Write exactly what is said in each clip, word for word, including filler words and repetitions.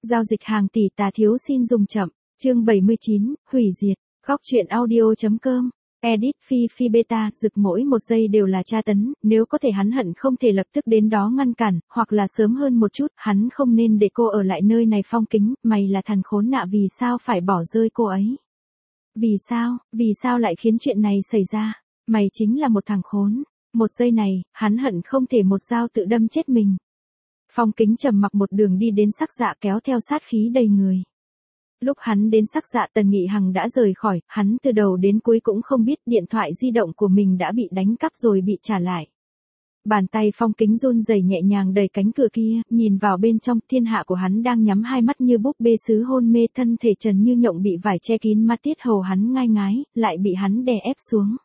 Giao dịch hàng tỷ tà thiếu xin dùng chậm. Chương bảy mươi chín, hủy diệt. Góc truyện audio.com. Edit Phi Phi Beta, rực mỗi một giây đều là tra tấn, nếu có thể hắn hận không thể lập tức đến đó ngăn cản, hoặc là sớm hơn một chút, hắn không nên để cô ở lại nơi này. Phong Kính, mày là thằng khốn nạn, vì sao phải bỏ rơi cô ấy? Vì sao, vì sao lại khiến chuyện này xảy ra? Mày chính là một thằng khốn. Một giây này, hắn hận không thể một dao tự đâm chết mình. Phong Kính trầm mặc một đường đi đến Sắc Dạ, kéo theo sát khí đầy người. Lúc hắn đến Sắc Dạ, Tần Nghị Hằng đã rời khỏi, hắn từ đầu đến cuối cũng không biết điện thoại di động của mình đã bị đánh cắp rồi bị trả lại. Bàn tay Phong Kính run rẩy nhẹ nhàng đẩy cánh cửa kia, nhìn vào bên trong. Thiên hạ của hắn đang nhắm hai mắt như búp bê sứ hôn mê, thân thể trần như nhộng bị vải che kín, mắt tiết hầu hắn ngai ngái, lại bị hắn đè ép xuống.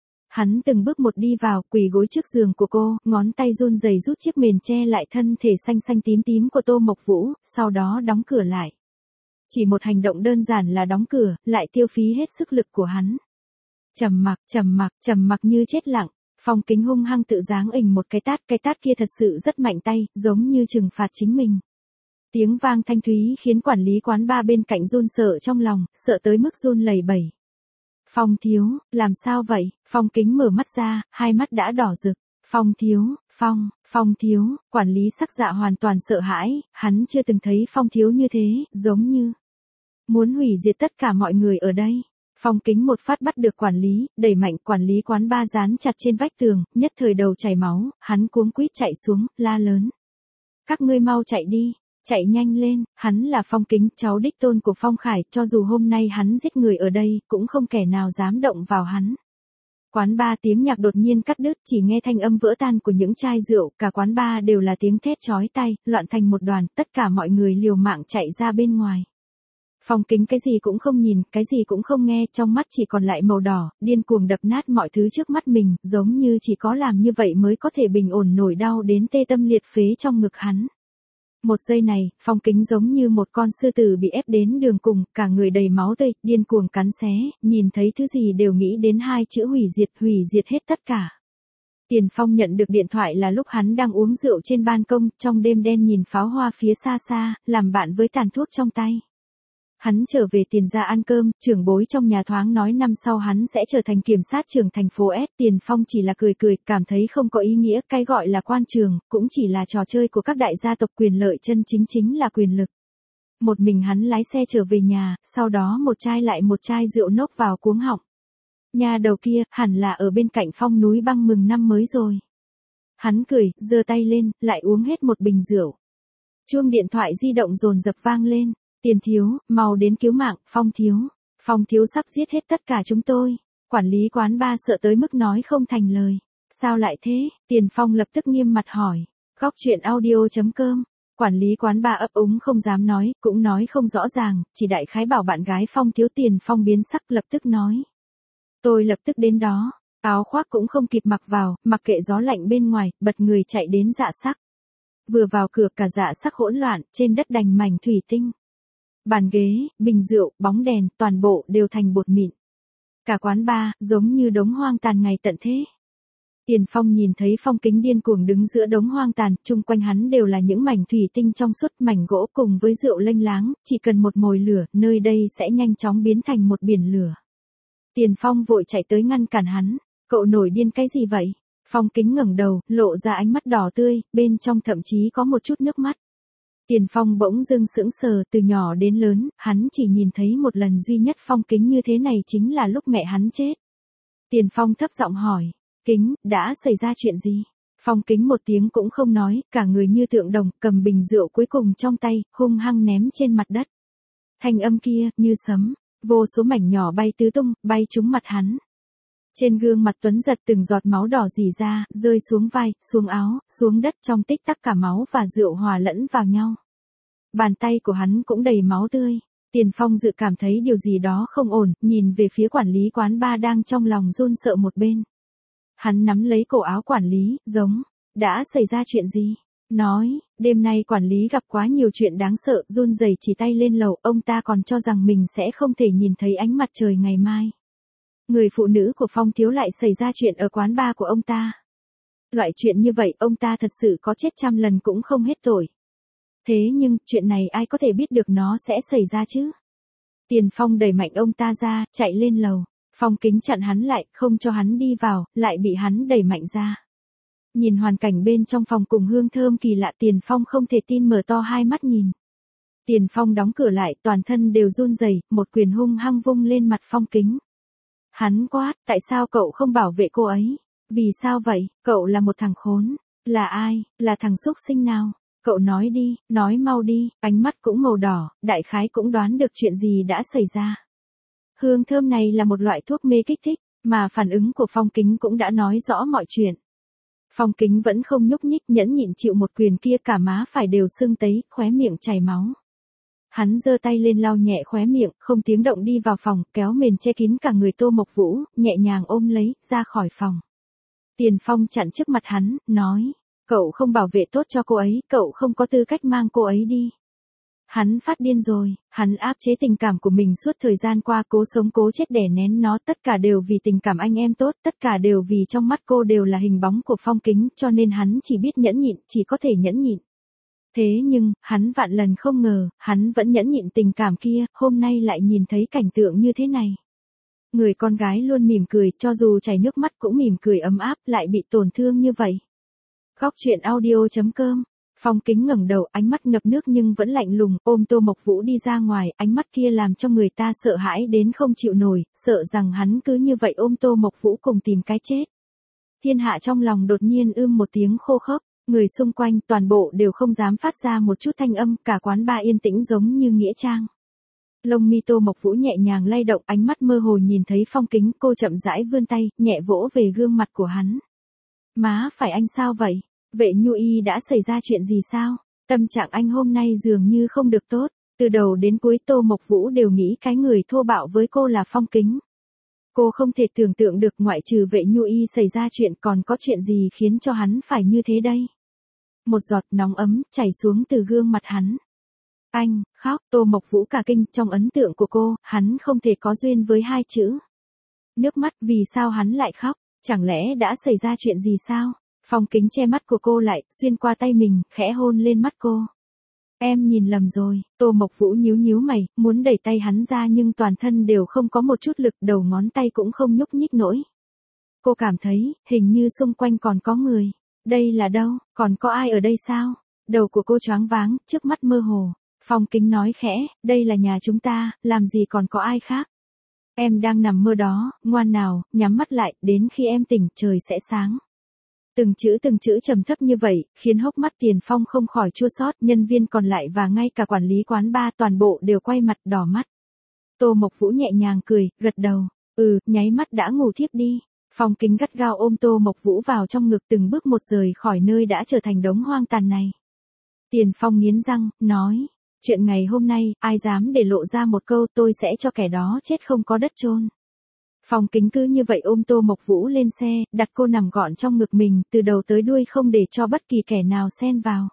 Hắn từng bước một đi vào, quỳ gối trước giường của cô, ngón tay run rẩy rút chiếc mền che lại thân thể xanh xanh tím tím của Tô Mộc Vũ, sau đó đóng cửa lại. Chỉ một hành động đơn giản là đóng cửa, lại tiêu phí hết sức lực của hắn. Trầm mặc, trầm mặc, trầm mặc như chết lặng. Phong Kính hung hăng tự giáng ình một cái tát, cái tát kia thật sự rất mạnh tay, giống như trừng phạt chính mình. Tiếng vang thanh thúy khiến quản lý quán bar bên cạnh run sợ trong lòng, sợ tới mức run lẩy bẩy. Phong thiếu, làm sao vậy? Phong Kính mở mắt ra, hai mắt đã đỏ rực. Phong thiếu, Phong, Phong thiếu, quản lý Sắc Dạ hoàn toàn sợ hãi, hắn chưa từng thấy Phong thiếu như thế, giống như muốn hủy diệt tất cả mọi người ở đây. Phong Kính một phát bắt được quản lý, đẩy mạnh, quản lý quán bar dán chặt trên vách tường, nhất thời đầu chảy máu, hắn cuống quýt chạy xuống, la lớn. Các ngươi mau chạy đi, chạy nhanh lên, hắn là Phong Kính, cháu đích tôn của Phong Khải, cho dù hôm nay hắn giết người ở đây, cũng không kẻ nào dám động vào hắn. Quán bar tiếng nhạc đột nhiên cắt đứt, chỉ nghe thanh âm vỡ tan của những chai rượu, cả quán bar đều là tiếng thét chói tai, loạn thành một đoàn, tất cả mọi người liều mạng chạy ra bên ngoài. Phong Kính cái gì cũng không nhìn, cái gì cũng không nghe, trong mắt chỉ còn lại màu đỏ, điên cuồng đập nát mọi thứ trước mắt mình, giống như chỉ có làm như vậy mới có thể bình ổn nổi đau đến tê tâm liệt phế trong ngực hắn. Một giây này, Phong Kính giống như một con sư tử bị ép đến đường cùng, cả người đầy máu tươi, điên cuồng cắn xé, nhìn thấy thứ gì đều nghĩ đến hai chữ hủy diệt, hủy diệt hết tất cả. Tiền Phong nhận được điện thoại là lúc hắn đang uống rượu trên ban công, trong đêm đen nhìn pháo hoa phía xa xa, làm bạn với tàn thuốc trong tay. Hắn trở về Tiền ra ăn cơm, trưởng bối trong nhà thoáng nói năm sau hắn sẽ trở thành kiểm sát trưởng thành phố S. Tiền Phong chỉ là cười cười, cảm thấy không có ý nghĩa, cái gọi là quan trường, cũng chỉ là trò chơi của các đại gia tộc, quyền lợi chân chính chính là quyền lực. Một mình hắn lái xe trở về nhà, sau đó một chai lại một chai rượu nốc vào cuống họng. Nhà đầu kia, hẳn là ở bên cạnh Phong núi băng mừng năm mới rồi. Hắn cười, giơ tay lên, lại uống hết một bình rượu. Chuông điện thoại di động dồn dập vang lên. Tiền thiếu, mau đến cứu mạng, Phong thiếu. Phong thiếu sắp giết hết tất cả chúng tôi. Quản lý quán bar sợ tới mức nói không thành lời. Sao lại thế? Tiền Phong lập tức nghiêm mặt hỏi. Góc truyện audio.com. Quản lý quán bar ấp úng không dám nói, cũng nói không rõ ràng, chỉ đại khái bảo bạn gái Phong thiếu. Tiền Phong biến sắc lập tức nói. Tôi lập tức đến đó. Áo khoác cũng không kịp mặc vào, mặc kệ gió lạnh bên ngoài, bật người chạy đến Dạ Sắc. Vừa vào cửa cả Dạ Sắc hỗn loạn, trên đất đành mảnh thủy tinh. Bàn ghế, bình rượu, bóng đèn, toàn bộ đều thành bột mịn. Cả quán bar, giống như đống hoang tàn ngày tận thế. Tiền Phong nhìn thấy Phong Kính điên cuồng đứng giữa đống hoang tàn, chung quanh hắn đều là những mảnh thủy tinh trong suốt, mảnh gỗ cùng với rượu lênh láng, chỉ cần một mồi lửa, nơi đây sẽ nhanh chóng biến thành một biển lửa. Tiền Phong vội chạy tới ngăn cản hắn, cậu nổi điên cái gì vậy? Phong Kính ngẩng đầu, lộ ra ánh mắt đỏ tươi, bên trong thậm chí có một chút nước mắt. Tiền Phong bỗng dưng sững sờ, từ nhỏ đến lớn, hắn chỉ nhìn thấy một lần duy nhất Phong Kính như thế này, chính là lúc mẹ hắn chết. Tiền Phong thấp giọng hỏi, Kính, đã xảy ra chuyện gì? Phong Kính một tiếng cũng không nói, cả người như tượng đồng, cầm bình rượu cuối cùng trong tay, hung hăng ném trên mặt đất. Thanh âm kia, như sấm, vô số mảnh nhỏ bay tứ tung, bay trúng mặt hắn. Trên gương mặt Tuấn Giật từng giọt máu đỏ rỉ ra, rơi xuống vai, xuống áo, xuống đất, trong tích tắc cả máu và rượu hòa lẫn vào nhau. Bàn tay của hắn cũng đầy máu tươi. Tiền Phong dự cảm thấy điều gì đó không ổn, nhìn về phía quản lý quán bar đang trong lòng run sợ một bên. Hắn nắm lấy cổ áo quản lý, giống, đã xảy ra chuyện gì? Nói, đêm nay quản lý gặp quá nhiều chuyện đáng sợ, run rẩy chỉ tay lên lầu, ông ta còn cho rằng mình sẽ không thể nhìn thấy ánh mặt trời ngày mai. Người phụ nữ của Phong thiếu lại xảy ra chuyện ở quán bar của ông ta. Loại chuyện như vậy ông ta thật sự có chết trăm lần cũng không hết tội. Thế nhưng, chuyện này ai có thể biết được nó sẽ xảy ra chứ? Tiền Phong đẩy mạnh ông ta ra, chạy lên lầu. Phong Kính chặn hắn lại, không cho hắn đi vào, lại bị hắn đẩy mạnh ra. Nhìn hoàn cảnh bên trong phòng cùng hương thơm kỳ lạ, Tiền Phong không thể tin, mở to hai mắt nhìn. Tiền Phong đóng cửa lại, toàn thân đều run rẩy, một quyền hung hăng vung lên mặt Phong Kính. Hắn quát, tại sao cậu không bảo vệ cô ấy? Vì sao vậy? Cậu là một thằng khốn. Là ai? Là thằng xúc sinh nào? Cậu nói đi, nói mau đi. Ánh mắt cũng màu đỏ, đại khái cũng đoán được chuyện gì đã xảy ra. Hương thơm này là một loại thuốc mê kích thích, mà phản ứng của Phong Kính cũng đã nói rõ mọi chuyện. Phong Kính vẫn không nhúc nhích, nhẫn nhịn chịu một quyền kia, cả má phải đều sưng tấy, khóe miệng chảy máu. Hắn giơ tay lên lau nhẹ khóe miệng, không tiếng động đi vào phòng, kéo mền che kín cả người Tô Mộc Vũ, nhẹ nhàng ôm lấy, ra khỏi phòng. Tiền Phong chặn trước mặt hắn, nói, cậu không bảo vệ tốt cho cô ấy, cậu không có tư cách mang cô ấy đi. Hắn phát điên rồi, hắn áp chế tình cảm của mình suốt thời gian qua, cố sống cố chết đè nén nó, tất cả đều vì tình cảm anh em tốt, tất cả đều vì trong mắt cô đều là hình bóng của Phong Kính, cho nên hắn chỉ biết nhẫn nhịn, chỉ có thể nhẫn nhịn. Thế nhưng, hắn vạn lần không ngờ, hắn vẫn nhẫn nhịn tình cảm kia, hôm nay lại nhìn thấy cảnh tượng như thế này. Người con gái luôn mỉm cười, cho dù chảy nước mắt cũng mỉm cười ấm áp, lại bị tổn thương như vậy. Góc truyện audio chấm com. Phong Kính ngẩng đầu, ánh mắt ngập nước nhưng vẫn lạnh lùng, ôm Tô Mộc Vũ đi ra ngoài, ánh mắt kia làm cho người ta sợ hãi đến không chịu nổi, sợ rằng hắn cứ như vậy ôm Tô Mộc Vũ cùng tìm cái chết. Thiên Hạ trong lòng đột nhiên ưm một tiếng khô khốc, người xung quanh toàn bộ đều không dám phát ra một chút thanh âm, cả quán bar yên tĩnh giống như nghĩa trang. Lông mi Tô Mộc Vũ nhẹ nhàng lay động, ánh mắt mơ hồ nhìn thấy Phong Kính, cô chậm rãi vươn tay, nhẹ vỗ về gương mặt của hắn. Má phải anh sao vậy? Vệ Nhu Y đã xảy ra chuyện gì sao? Tâm trạng anh hôm nay dường như không được tốt, từ đầu đến cuối Tô Mộc Vũ đều nghĩ cái người thô bạo với cô là Phong Kính. Cô không thể tưởng tượng được ngoại trừ Vệ Nhu Y xảy ra chuyện còn có chuyện gì khiến cho hắn phải như thế đây. Một giọt nóng ấm chảy xuống từ gương mặt hắn. Anh, khóc, Tô Mộc Vũ cả kinh, trong ấn tượng của cô, hắn không thể có duyên với hai chữ. Nước mắt, vì sao hắn lại khóc, chẳng lẽ đã xảy ra chuyện gì sao? Phong Kính che mắt của cô lại, xuyên qua tay mình, khẽ hôn lên mắt cô. Em nhìn lầm rồi, Tô Mộc Vũ nhíu nhíu mày, muốn đẩy tay hắn ra nhưng toàn thân đều không có một chút lực, đầu ngón tay cũng không nhúc nhích nổi. Cô cảm thấy, hình như xung quanh còn có người. Đây là đâu, còn có ai ở đây sao? Đầu của cô choáng váng, trước mắt mơ hồ. Phong Kính nói khẽ, đây là nhà chúng ta, làm gì còn có ai khác. Em đang nằm mơ đó, ngoan nào, nhắm mắt lại, đến khi em tỉnh, trời sẽ sáng. Từng chữ từng chữ trầm thấp như vậy, khiến hốc mắt Tiền Phong không khỏi chua xót, nhân viên còn lại và ngay cả quản lý quán bar toàn bộ đều quay mặt đỏ mắt. Tô Mộc Vũ nhẹ nhàng cười, gật đầu, ừ, nháy mắt đã ngủ thiếp đi. Phong Kính gắt gao ôm Tô Mộc Vũ vào trong ngực, từng bước một rời khỏi nơi đã trở thành đống hoang tàn này. Tiền Phong nghiến răng, nói, chuyện ngày hôm nay, ai dám để lộ ra một câu tôi sẽ cho kẻ đó chết không có đất chôn. Phong Kính cứ như vậy ôm Tô Mộc Vũ lên xe, đặt cô nằm gọn trong ngực mình, từ đầu tới đuôi không để cho bất kỳ kẻ nào xen vào.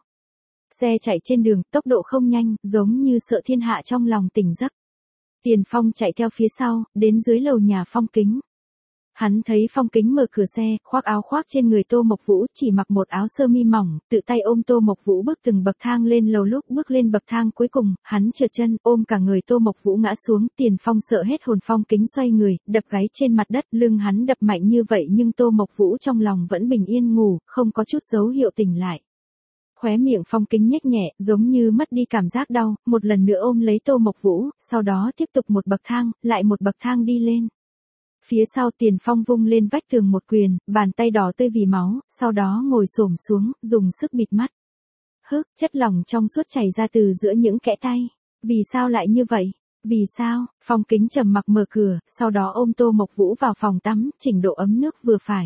Xe chạy trên đường, tốc độ không nhanh, giống như sợ thiên hạ trong lòng tỉnh giấc. Tiền Phong chạy theo phía sau, đến dưới lầu nhà Phong Kính. Hắn thấy Phong Kính mở cửa xe, khoác áo khoác trên người Tô Mộc Vũ, chỉ mặc một áo sơ mi mỏng, tự tay ôm Tô Mộc Vũ bước từng bậc thang lên lầu. Lúc bước lên bậc thang cuối cùng, hắn trượt chân, ôm cả người Tô Mộc Vũ ngã xuống. Tiền Phong sợ hết hồn, Phong Kính xoay người, đập gáy trên mặt đất, lưng hắn đập mạnh như vậy nhưng Tô Mộc Vũ trong lòng vẫn bình yên ngủ, không có chút dấu hiệu tỉnh lại. Khóe miệng Phong Kính nhếch nhẹ, giống như mất đi cảm giác đau, một lần nữa ôm lấy Tô Mộc Vũ, sau đó tiếp tục một bậc thang, lại một bậc thang đi lên. Phía sau Tiền Phong vung lên vách tường một quyền, bàn tay đỏ tươi vì máu, sau đó ngồi xổm xuống, dùng sức bịt mắt. Hức, chất lỏng trong suốt chảy ra từ giữa những kẽ tay. Vì sao lại như vậy? Vì sao? Phong Kính trầm mặc mở cửa, sau đó ôm Tô Mộc Vũ vào phòng tắm, chỉnh độ ấm nước vừa phải.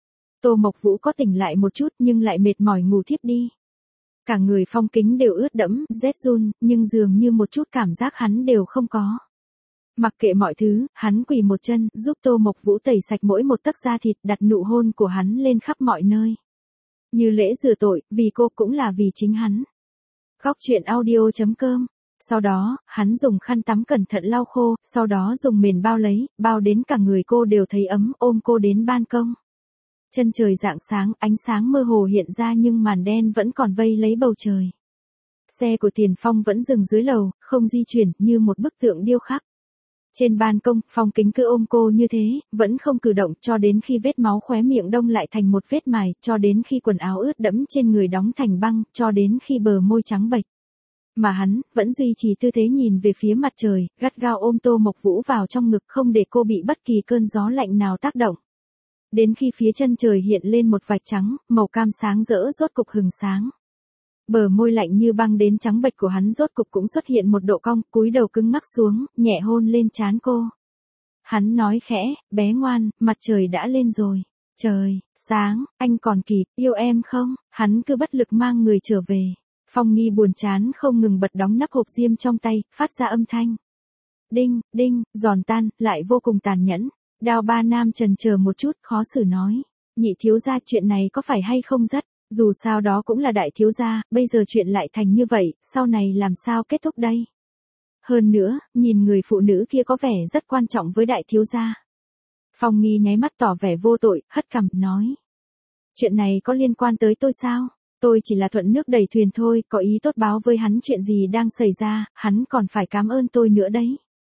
Tô Mộc Vũ có tỉnh lại một chút nhưng lại mệt mỏi ngủ thiếp đi. Cả người Phong Kính đều ướt đẫm, rét run, nhưng dường như một chút cảm giác hắn đều không có. Mặc kệ mọi thứ, hắn quỳ một chân, giúp Tô Mộc Vũ tẩy sạch mỗi một tấc da thịt, đặt nụ hôn của hắn lên khắp mọi nơi. Như lễ rửa tội, vì cô cũng là vì chính hắn. Góc truyện audio chấm com. Sau đó, hắn dùng khăn tắm cẩn thận lau khô, sau đó dùng mền bao lấy, bao đến cả người cô đều thấy ấm, ôm cô đến ban công. Chân trời rạng sáng, ánh sáng mơ hồ hiện ra nhưng màn đen vẫn còn vây lấy bầu trời. Xe của Tiền Phong vẫn dừng dưới lầu, không di chuyển, như một bức tượng điêu khắc. Trên ban công, Phong Kính cứ ôm cô như thế, vẫn không cử động cho đến khi vết máu khóe miệng đông lại thành một vết mài, cho đến khi quần áo ướt đẫm trên người đóng thành băng, cho đến khi bờ môi trắng bệch. Mà hắn, vẫn duy trì tư thế nhìn về phía mặt trời, gắt gao ôm Tô Mộc Vũ vào trong ngực không để cô bị bất kỳ cơn gió lạnh nào tác động. Đến khi phía chân trời hiện lên một vạch trắng, màu cam sáng rỡ rốt cục hừng sáng. Bờ môi lạnh như băng đến trắng bệch của hắn rốt cục cũng xuất hiện một độ cong, cúi đầu cứng ngắc xuống, nhẹ hôn lên trán cô. Hắn nói khẽ, bé ngoan, mặt trời đã lên rồi. Trời, sáng, anh còn kịp, yêu em không? Hắn cứ bất lực mang người trở về. Phong Nghi buồn chán không ngừng bật đóng nắp hộp diêm trong tay, phát ra âm thanh. Đinh, đinh, giòn tan, lại vô cùng tàn nhẫn. Đao Ba Nam chần chờ một chút, khó xử nói. Nhị thiếu gia, chuyện này có phải hay không rất? Dù sao đó cũng là đại thiếu gia, bây giờ chuyện lại thành như vậy, sau này làm sao kết thúc đây? Hơn nữa, nhìn người phụ nữ kia có vẻ rất quan trọng với đại thiếu gia. Phong Nghi nháy mắt tỏ vẻ vô tội, hất cằm, nói. Chuyện này có liên quan tới tôi sao? Tôi chỉ là thuận nước đẩy thuyền thôi, có ý tốt báo với hắn chuyện gì đang xảy ra, hắn còn phải cảm ơn tôi nữa đấy.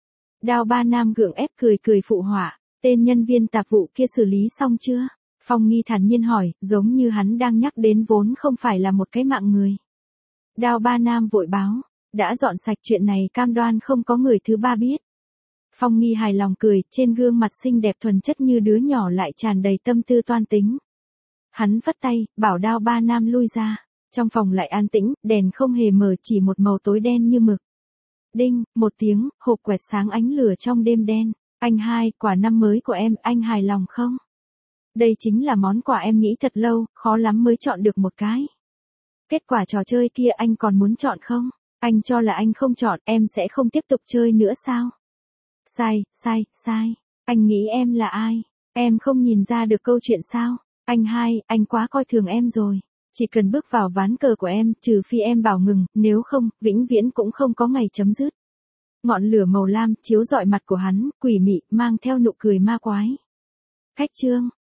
Đao Ba Nam gượng ép cười cười phụ họa, tên nhân viên tạp vụ kia xử lý xong chưa? Phong Nghi thản nhiên hỏi, giống như hắn đang nhắc đến vốn không phải là một cái mạng người. Đao Ba Nam vội báo, đã dọn sạch, chuyện này cam đoan không có người thứ ba biết. Phong Nghi hài lòng cười, trên gương mặt xinh đẹp thuần chất như đứa nhỏ lại tràn đầy tâm tư toan tính. Hắn vất tay, bảo Đao Ba Nam lui ra. Trong phòng lại an tĩnh, đèn không hề mở, chỉ một màu tối đen như mực. Đinh, một tiếng, hộp quẹt sáng ánh lửa trong đêm đen. Anh hai, quả năm mới của em, anh hài lòng không? Đây chính là món quà em nghĩ thật lâu, khó lắm mới chọn được một cái. Kết quả trò chơi kia anh còn muốn chọn không? Anh cho là anh không chọn, em sẽ không tiếp tục chơi nữa sao? Sai, sai, sai. Anh nghĩ em là ai? Em không nhìn ra được câu chuyện sao? Anh hai, anh quá coi thường em rồi. Chỉ cần bước vào ván cờ của em, trừ phi em bảo ngừng, nếu không, vĩnh viễn cũng không có ngày chấm dứt. Ngọn lửa màu lam chiếu rọi mặt của hắn, quỷ mị, mang theo nụ cười ma quái. Khách chương.